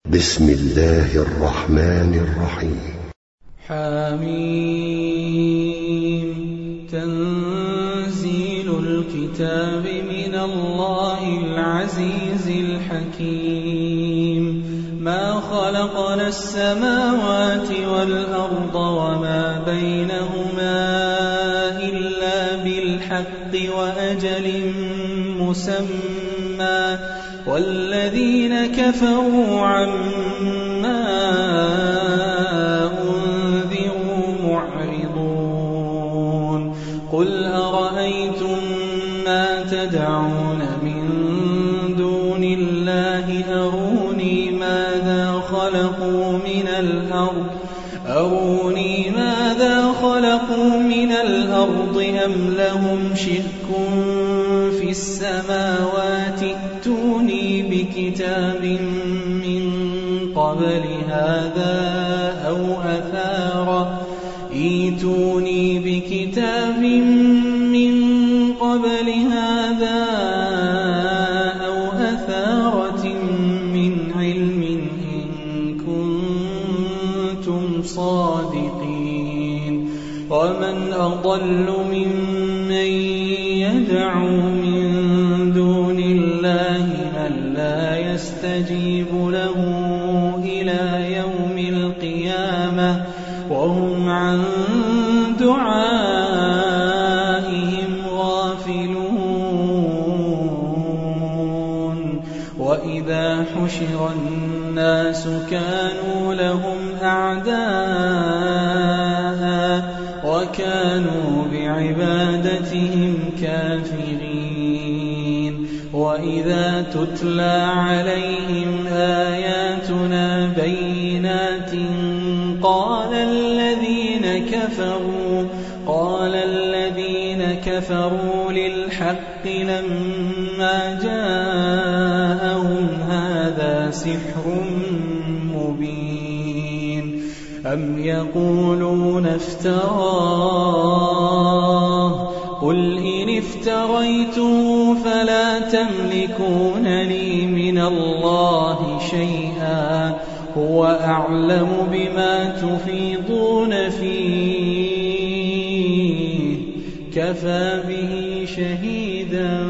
بسم الله الرحمن الرحيم. حميم. تنزيل الكتاب من الله العزيز الحكيم. ما خلقنا السماوات والأرض وما بينهما إلا بالحق وأجل مسمى، والذين كفروا عما أنذروا معرضون. قل أرأيتم ما تدعون من دون الله أروني ماذا خلقوا من الأرض أم لهم شرك في السماوات. ائتوني بكتاب من قبل هذا أو أثارة من علم إن كنتم صادقين. ومن أضل ممن يدعو من دون الله من لا يستجيب له إلى يوم القيامة وهم عن دعائهم غافلون. وإذا حشر الناس كانوا لهم أعداء وكانوا بعبادتهم كافرين. وإذا تتلى عليهم آياتنا بينات قال الذين كفروا للحق لما جاءهم هذا سحر مبين. أم يقولون افتراه قل إن افتريته فلا تملكون لي من الله شيئا هو أعلم بما تفيضون فيه كفى به شهيدا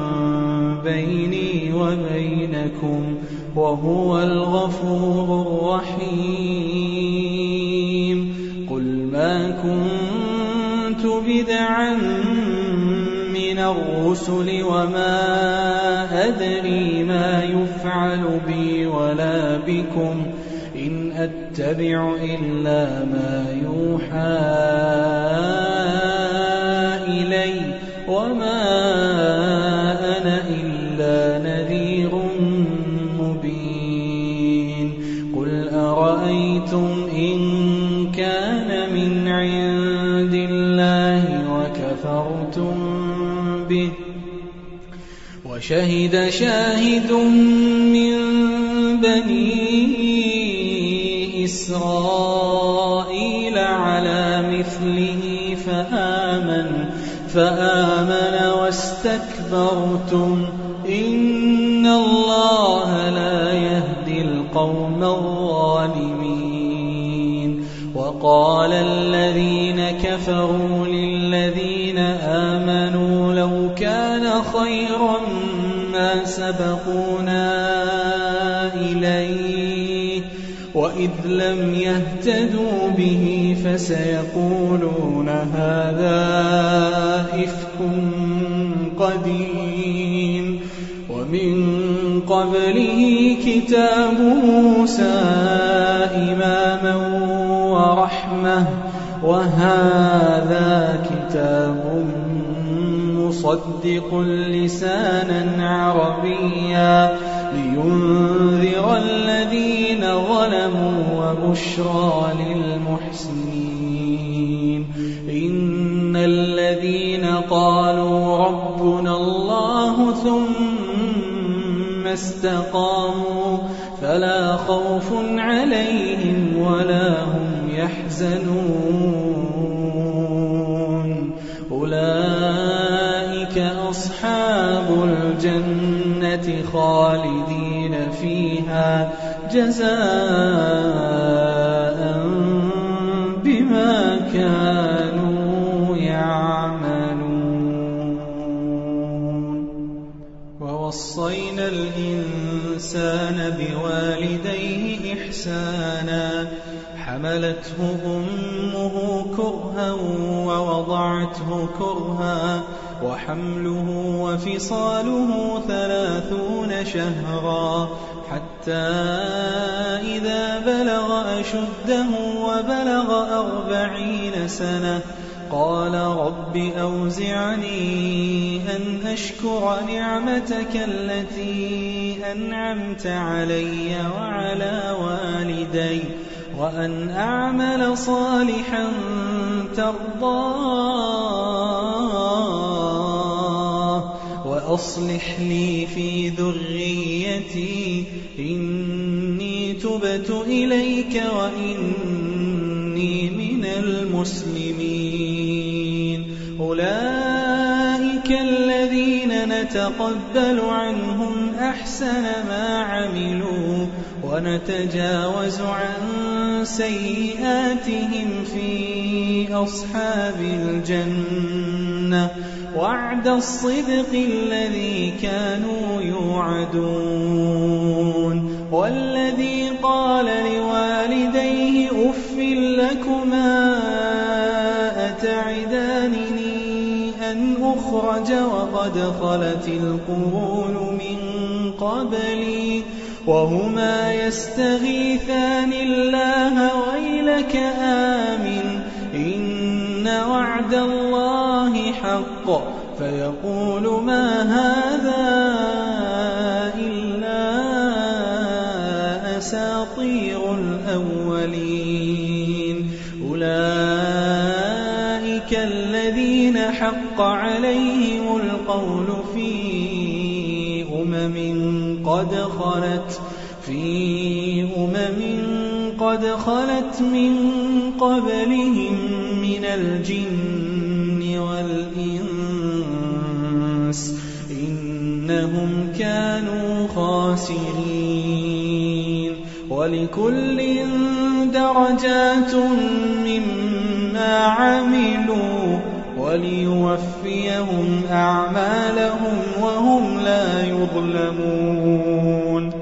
بيني وبينكم وهو الغفور الرحيم. قل ما كنت بدعا من الرسل وما أدري ما يفعل بي ولا بكم إن أتبع إلا ما يوحى إلي وما أنا إلا نذير مبين. قل أرأيتم إن كان من عند الله وكفرتم به وشهد شاهد من بني إسرائيل على مثله فآمن واستكبرتم إن الله لا يهدي القوم الظالمين. وقال الذين كفروا للذين آمنوا لو كان خيرا ما سبقونا إليه وإذ لم يهتدوا به فسيقولون هذا إفك قديم. ومن قبله كتاب موسى إماما ورحمة وهذا كتاب مصدق لسانا عربيا لينذر الذين ظلموا وبشرى للمحسنين. إن الذين قالوا ربنا الله ثم استقاموا فلا خوف عليهم ولا هم يحزنون. أولئك أصحاب الجنة خالدين فيها جزاء بما كانوا يعملون. ووصينا الإنسان بوالديه إحسانا حملته أمه كرها ووضعته كرها وحمله وفصاله 30 شهرا حتى إذا بلغ أشده وبلغ 40 سنة قال رب أوزعني أن أشكر نعمتك التي أنعمت علي وعلى والدي وأن أعمل صالحا ترضاه وأصلح لي في ذريتي إني تبت إليك وإني من المسلمين. أولئك الذين نتقبل عنهم أحسن ما عملوا ونتجاوز عن سيئاتهم في أصحاب الجنة وعد الصدق الذي كانوا يوعدون. والذي قال لوالديه أف لكما أتعدانني أن أخرج وقد خلت القرون من قبلي وهما يستغيثان الله ويلك آمن إن وعد الله حق فيقول ما هذا إلا أساطير الأولين. أولئك الذين حق عليهم القول في قد خلت من قبلهم من الجن والإنس إنهم كانوا خاسرين. ولكل درجات مما عملوا وليوفيهم أعمالهم وهم لا يظلمون.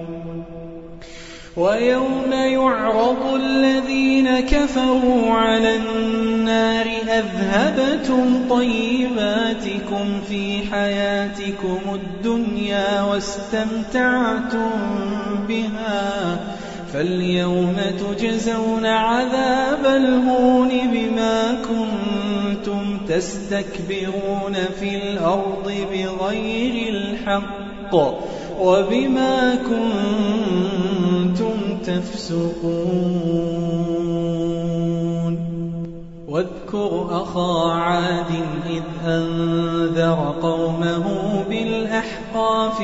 ويوم يعرض الذين كفروا على النار أذهبتم طيباتكم في حياتكم الدنيا واستمتعتم بها فاليوم تجزون عذاب الهون بما كنتم تستكبرون في الأرض بغير الحق وبما كنتم تفسقون. واذكر أخا عاد إذ أنذر قومه بالأحقاف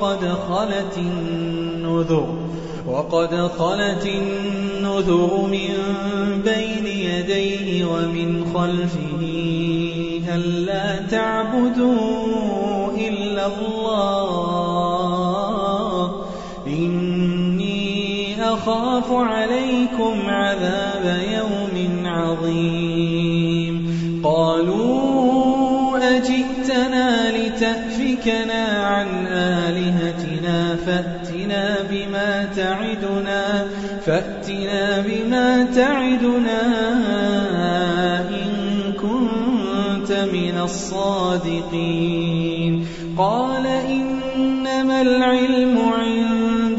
وقد خلت النذر من بين يديه ومن خلفه ألا تعبدوا إلا الله إني أخاف عليكم عذاب يوم عظيم. قالوا أجئتنا لتأفكنا عن آلهتنا فأتنا بما تعدنا إن كنت من الصادقين. قال إنما العلم عند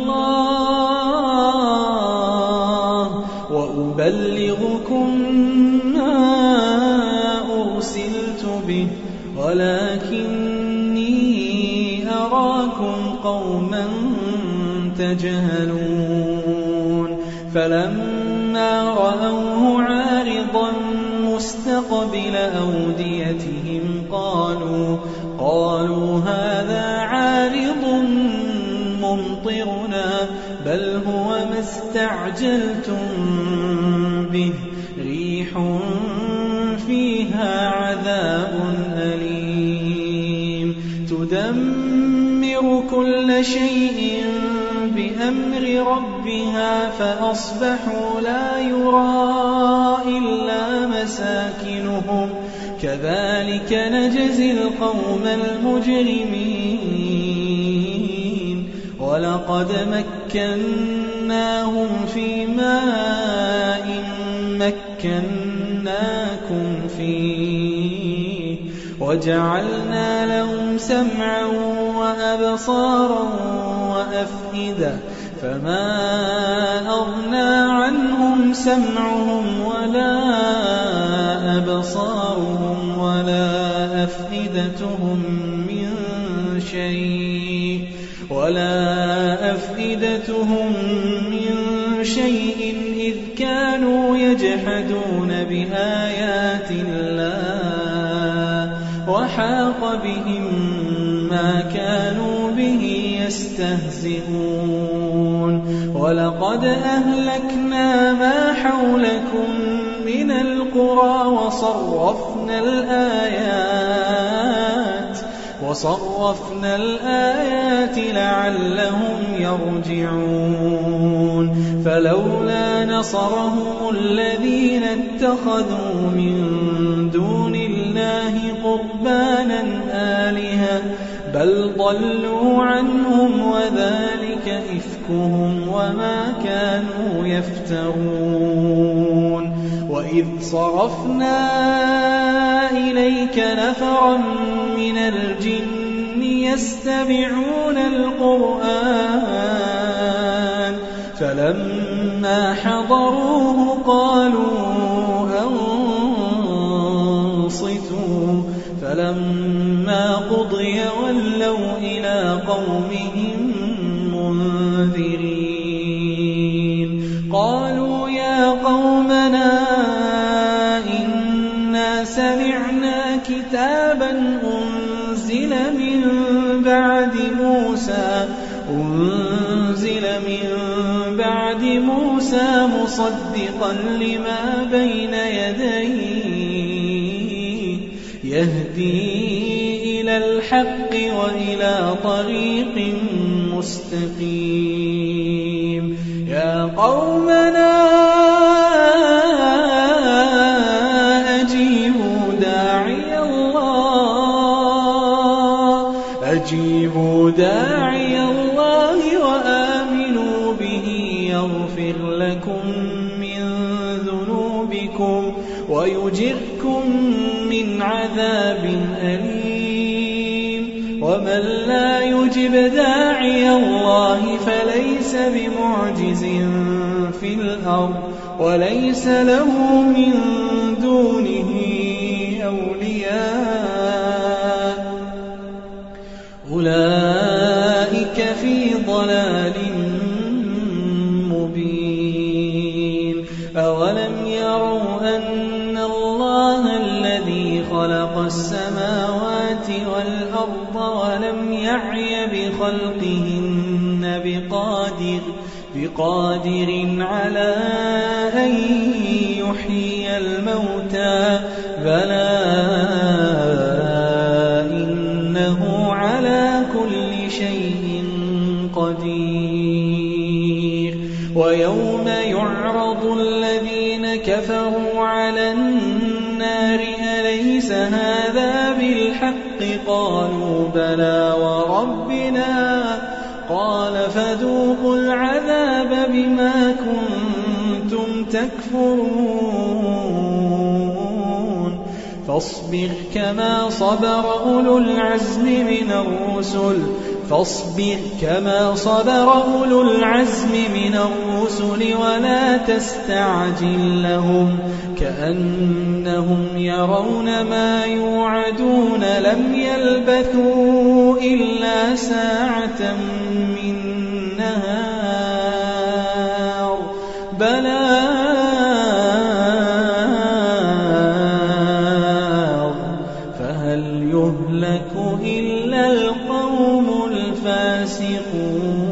الله وأبلغكم ما أرسلت به ولكني أراكم قوما تجهلون. فلما رأوه عارضا مستقبل أوديتهم قالوا هذا عارض ممطرنا بل هو ما استعجلتم به ريح فيها عذاب أليم تدمر كل شيء بأمر أمر ربها فأصبحوا لا يرى إلا مساكنهم كذلك نجزي القوم المجرمين ولقد مكناهم في ماء مكناكم فيه وجعلنا لهم سمعا وأبصارا وأفئدة فما أغنى عنهم سمعهم ولا أبصارهم ولا أفئدتهم من شيء إذ كانوا يجحدون بآيات الله وحاق بهم ما كانوا به يستهزئون ولقد أهلكنا ما حولكم من القرى وصرفنا الآيات لعلهم يرجعون فلولا نصرهم الذين اتخذوا من دون الله قربانا آلهة بل ضلوا عنهم وذلك إفكهم وما كانوا يفترون وإذ صرفنا إليك نفرا من الجن يستمعون القرآن فلما حضروه قالوا أنصتوا فلما قضي ولوا إلى قومهم منذرين قالوا يا قومنا إنا سمعنا كتابا أنزل من بعد موسى مصدقا لما بين يديه يهدي إلى الحق وإلى طريق مستقيم يا قومنا أجيبوا داعي الله وآمنوا به يغفر لكم من ذنوبكم ويجركم من عذاب أليم ومن لا يجب داعي الله فليس بمعجز في الأرض وليس له من دونه أولياء أولئك في ضلال مبين أولم يروا أن الله الذي خلق السماوات والأرض ولم يعي بخلقهن بقادر على أن يحيي الموتى بلى إنه على كل شيء قدير ويوم يعرض الذين كفروا على النار أليس هذا بالحق قالوا بلى وربنا قال فذوقوا العذاب بما كنتم تكفرون فاصبر كما صبر أولو العزم من الرسل ولا تستعجل لهم كأنهم يرون ما يوعدون لم يلبثوا إلا ساعة من نهار بلاغ فهل يهلك إلا القوم الفاسقون